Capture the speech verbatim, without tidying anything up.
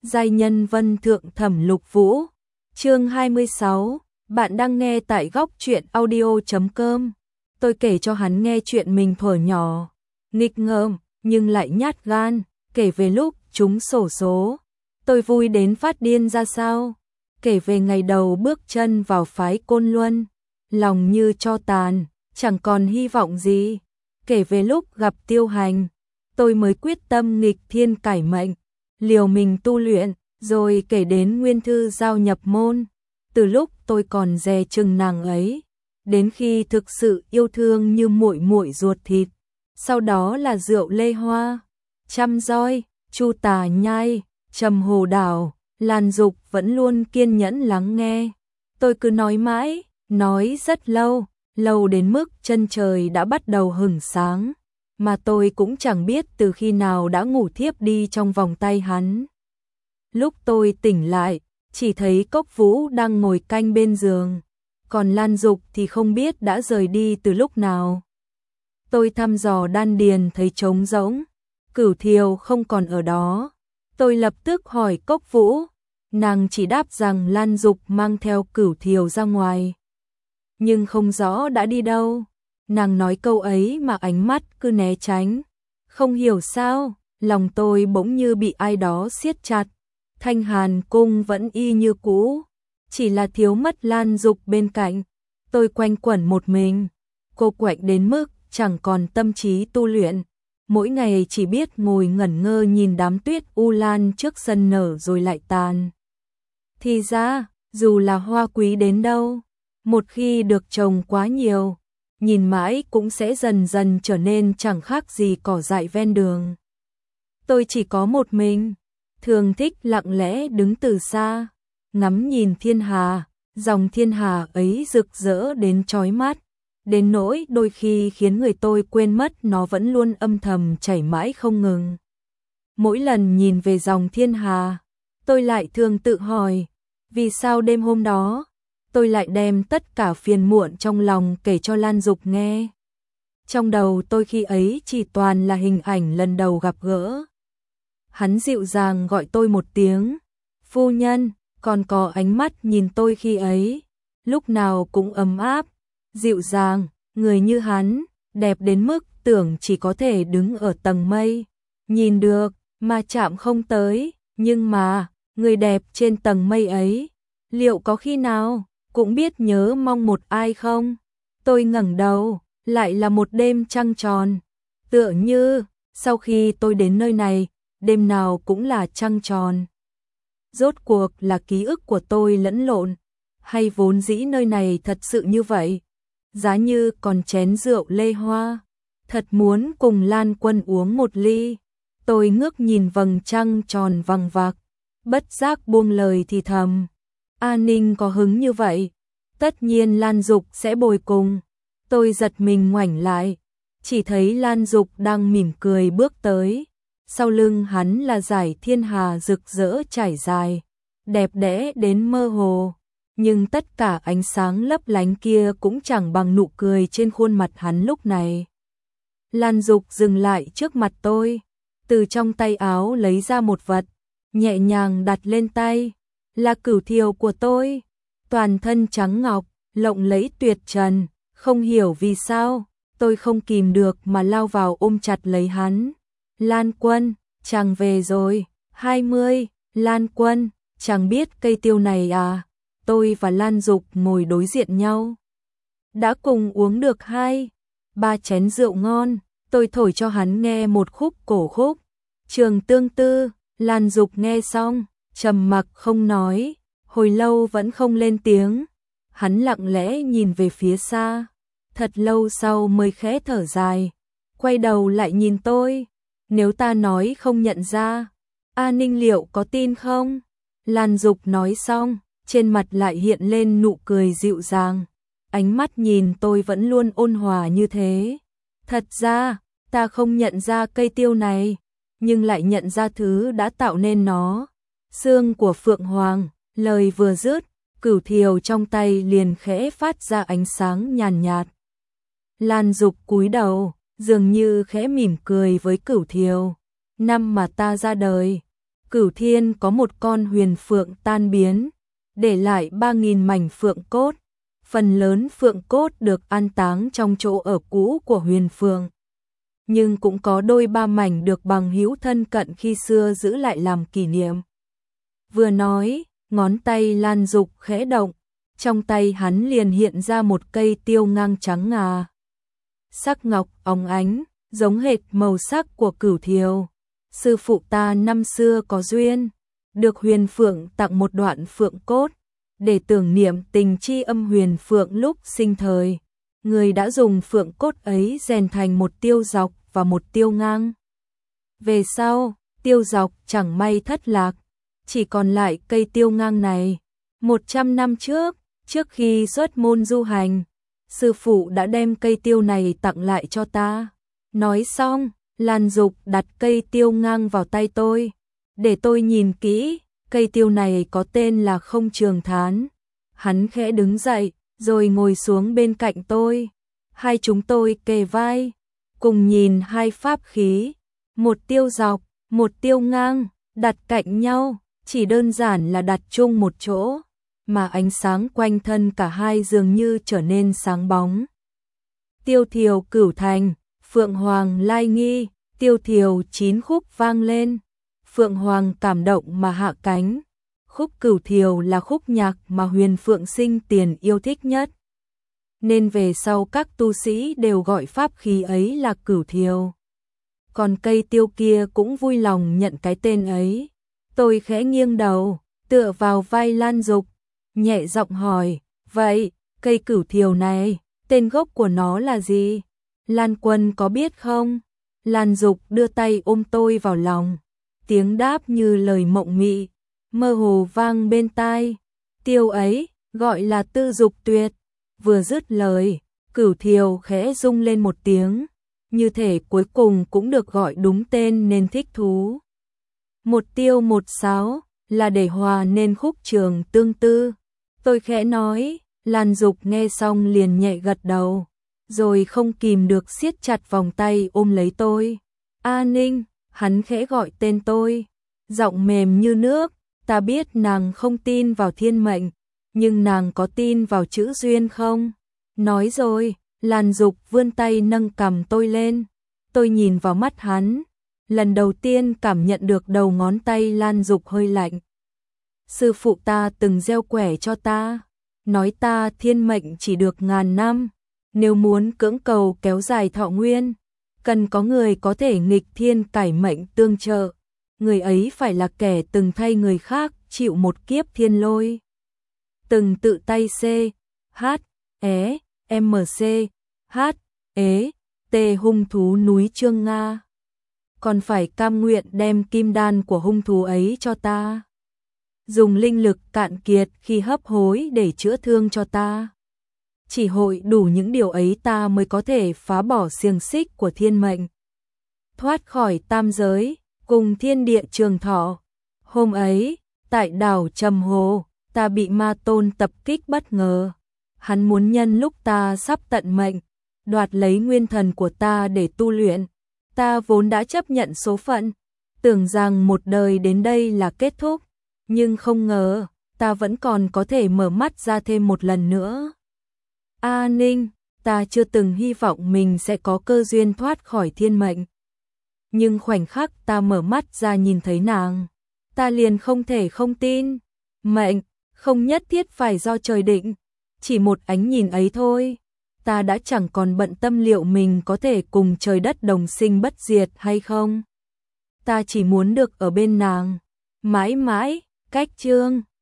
Giai nhân vân thượng thẩm lục vũ. Chương hai mươi sáu, bạn đang nghe tại góc truyện audio chấm com. Tôi kể cho hắn nghe chuyện mình thuở nhỏ, nghịch ngợm nhưng lại nhát gan, kể về lúc trúng xổ số, tôi vui đến phát điên ra sao, kể về ngày đầu bước chân vào phái Côn Luân, lòng như tro tàn, chẳng còn hy vọng gì, kể về lúc gặp Tiêu Hành, tôi mới quyết tâm nghịch thiên cải mệnh, liều mình tu luyện, rồi kể đến Nguyên Thư Giao nhập môn, từ lúc tôi còn dè chừng nàng ấy, đến khi thực sự yêu thương như muội muội ruột thịt, sau đó là Rượu Lê Hoa, Trăm Roi, Chu Tà Nhai, Trầm Hồ Đảo, Lan Dục vẫn luôn kiên nhẫn lắng nghe. Tôi cứ nói mãi, nói rất lâu, lâu đến mức chân trời đã bắt đầu hửng sáng, mà tôi cũng chẳng biết từ khi nào đã ngủ thiếp đi trong vòng tay hắn. Lúc tôi tỉnh lại, chỉ thấy Cốc Vũ đang ngồi canh bên giường, còn Lan Dục thì không biết đã rời đi từ lúc nào. Tôi thăm dò đan điền thấy trống rỗng, Cửu Thiều không còn ở đó. Tôi lập tức hỏi Cốc Vũ, nàng chỉ đáp rằng Lan Dục mang theo Cửu Thiều ra ngoài, nhưng không rõ đã đi đâu. Nàng nói câu ấy mà ánh mắt cứ né tránh. Không hiểu sao, lòng tôi bỗng như bị ai đó siết chặt. Thanh Hàn Cung vẫn y như cũ, chỉ là thiếu mất Lan Dục bên cạnh. Tôi quanh quẩn một mình, cô quạnh đến mức chẳng còn tâm trí tu luyện. Mỗi ngày chỉ biết ngồi ngẩn ngơ nhìn đám tuyết u lan trước sân nở rồi lại tàn. Thì ra, dù là hoa quý đến đâu, một khi được trồng quá nhiều, nhìn mãi cũng sẽ dần dần trở nên chẳng khác gì cỏ dại ven đường. Tôi chỉ có một mình, thường thích lặng lẽ đứng từ xa, ngắm nhìn thiên hà, dòng thiên hà ấy rực rỡ đến chói mắt, đến nỗi đôi khi khiến người tôi quên mất nó vẫn luôn âm thầm chảy mãi không ngừng. Mỗi lần nhìn về dòng thiên hà, tôi lại thường tự hỏi, vì sao đêm hôm đó, tôi lại đem tất cả phiền muộn trong lòng kể cho Lan Dục nghe. Trong đầu tôi khi ấy chỉ toàn là hình ảnh lần đầu gặp gỡ. Hắn dịu dàng gọi tôi một tiếng, phu nhân, còn có ánh mắt nhìn tôi khi ấy, lúc nào cũng ấm áp, dịu dàng, người như hắn, đẹp đến mức tưởng chỉ có thể đứng ở tầng mây, nhìn được, mà chạm không tới, nhưng mà, người đẹp trên tầng mây ấy, liệu có khi nào cũng biết nhớ mong một ai không? Tôi ngẩng đầu, lại là một đêm trăng tròn, tựa như, sau khi tôi đến nơi này, đêm nào cũng là trăng tròn. Rốt cuộc là ký ức của tôi lẫn lộn, hay vốn dĩ nơi này thật sự như vậy? Giá như còn chén rượu Lê Hoa, thật muốn cùng Lan Quân uống một ly. Tôi ngước nhìn vầng trăng tròn vằng vặc, bất giác buông lời thì thầm. A Ninh có hứng như vậy, tất nhiên Lan Dục sẽ bồi cùng. Tôi giật mình ngoảnh lại, chỉ thấy Lan Dục đang mỉm cười bước tới. Sau lưng hắn là dải thiên hà rực rỡ trải dài, đẹp đẽ đến mơ hồ. Nhưng tất cả ánh sáng lấp lánh kia cũng chẳng bằng nụ cười trên khuôn mặt hắn lúc này. Lan Dục dừng lại trước mặt tôi, từ trong tay áo lấy ra một vật, nhẹ nhàng đặt lên tay. Là Cửu Thiều của tôi, toàn thân trắng ngọc, lộng lẫy tuyệt trần, không hiểu vì sao, tôi không kìm được mà lao vào ôm chặt lấy hắn. Lan Quân, chàng về rồi, hai mươi, Lan Quân, chàng biết cây tiêu này à? Tôi và Lan Dục ngồi đối diện nhau, đã cùng uống được hai, ba chén rượu ngon, tôi thổi cho hắn nghe một khúc cổ khúc, Trường Tương Tư. Lan Dục nghe xong, trầm mặc không nói, hồi lâu vẫn không lên tiếng. Hắn lặng lẽ nhìn về phía xa, thật lâu sau mới khẽ thở dài, quay đầu lại nhìn tôi. Nếu ta nói không nhận ra, A Ninh liệu có tin không? Lan Dục nói xong, trên mặt lại hiện lên nụ cười dịu dàng, ánh mắt nhìn tôi vẫn luôn ôn hòa như thế. Thật ra, ta không nhận ra cây tiêu này, nhưng lại nhận ra thứ đã tạo nên nó. Xương của Phượng Hoàng, lời vừa dứt, Cửu Thiều trong tay liền khẽ phát ra ánh sáng nhàn nhạt. Lan Dục cúi đầu, dường như khẽ mỉm cười với Cửu Thiều. Năm mà ta ra đời, Cửu Thiên có một con huyền phượng tan biến, để lại ba nghìn mảnh phượng cốt. Phần lớn phượng cốt được an táng trong chỗ ở cũ của huyền phượng. Nhưng cũng có đôi ba mảnh được bằng hữu thân cận khi xưa giữ lại làm kỷ niệm. Vừa nói, ngón tay Lan Dục khẽ động, trong tay hắn liền hiện ra một cây tiêu ngang trắng ngà. Sắc ngọc óng ánh, giống hệt màu sắc của Cửu Thiều. Sư phụ ta năm xưa có duyên, được huyền phượng tặng một đoạn phượng cốt, để tưởng niệm tình tri âm huyền phượng lúc sinh thời. Người đã dùng phượng cốt ấy rèn thành một tiêu dọc và một tiêu ngang. Về sau, tiêu dọc chẳng may thất lạc, chỉ còn lại cây tiêu ngang này. Một trăm năm trước, trước khi xuất môn du hành, sư phụ đã đem cây tiêu này tặng lại cho ta. Nói xong, Lan Dục đặt cây tiêu ngang vào tay tôi. Để tôi nhìn kỹ, cây tiêu này có tên là Không Trường Thán. Hắn khẽ đứng dậy, rồi ngồi xuống bên cạnh tôi. Hai chúng tôi kề vai, cùng nhìn hai pháp khí. Một tiêu dọc, một tiêu ngang, đặt cạnh nhau, chỉ đơn giản là đặt chung một chỗ, mà ánh sáng quanh thân cả hai dường như trở nên sáng bóng. Tiêu thiều cửu thành, Phượng Hoàng lai nghi, tiêu thiều chín khúc vang lên. Phượng Hoàng cảm động mà hạ cánh. Khúc Cửu Thiều là khúc nhạc mà Huyền Phượng Sinh Tiền yêu thích nhất, nên về sau các tu sĩ đều gọi pháp khí ấy là Cửu Thiều. Còn cây tiêu kia cũng vui lòng nhận cái tên ấy. Tôi khẽ nghiêng đầu, tựa vào vai Lan Dục, nhẹ giọng hỏi, vậy, cây Cửu Thiều này, tên gốc của nó là gì? Lan Quân có biết không? Lan Dục đưa tay ôm tôi vào lòng, tiếng đáp như lời mộng mị, mơ hồ vang bên tai. Tiêu ấy, gọi là Tư Dục Tuyệt. Vừa dứt lời, Cửu Thiều khẽ rung lên một tiếng, như thể cuối cùng cũng được gọi đúng tên nên thích thú. Một tiêu một sáo, là để hòa nên khúc trường tương tư. Tôi khẽ nói, Lan Dục nghe xong liền nhẹ gật đầu, rồi không kìm được siết chặt vòng tay ôm lấy tôi. A Ninh, hắn khẽ gọi tên tôi, giọng mềm như nước. Ta biết nàng không tin vào thiên mệnh, nhưng nàng có tin vào chữ duyên không? Nói rồi, Lan Dục vươn tay nâng cằm tôi lên. Tôi nhìn vào mắt hắn, lần đầu tiên cảm nhận được đầu ngón tay Lan Dục hơi lạnh. Sư phụ ta từng gieo quẻ cho ta, nói ta thiên mệnh chỉ được ngàn năm, nếu muốn cưỡng cầu kéo dài thọ nguyên, cần có người có thể nghịch thiên cải mệnh tương trợ. Người ấy phải là kẻ từng thay người khác chịu một kiếp thiên lôi, từng tự tay C, H, E, M C, H, E, T hung thú núi Trương Nga. Còn phải cam nguyện đem kim đan của hung thú ấy cho ta, dùng linh lực cạn kiệt khi hấp hối để chữa thương cho ta. Chỉ hội đủ những điều ấy ta mới có thể phá bỏ xiềng xích của thiên mệnh, thoát khỏi tam giới, cùng thiên địa trường thọ. Hôm ấy, tại đảo Trầm Hồ, ta bị ma tôn tập kích bất ngờ. Hắn muốn nhân lúc ta sắp tận mệnh, đoạt lấy nguyên thần của ta để tu luyện. Ta vốn đã chấp nhận số phận, tưởng rằng một đời đến đây là kết thúc, nhưng không ngờ, ta vẫn còn có thể mở mắt ra thêm một lần nữa. A Ninh, ta chưa từng hy vọng mình sẽ có cơ duyên thoát khỏi thiên mệnh. Nhưng khoảnh khắc ta mở mắt ra nhìn thấy nàng, ta liền không thể không tin. Mệnh, không nhất thiết phải do trời định, chỉ một ánh nhìn ấy thôi. Ta đã chẳng còn bận tâm liệu mình có thể cùng trời đất đồng sinh bất diệt hay không. Ta chỉ muốn được ở bên nàng, mãi mãi, cách chương.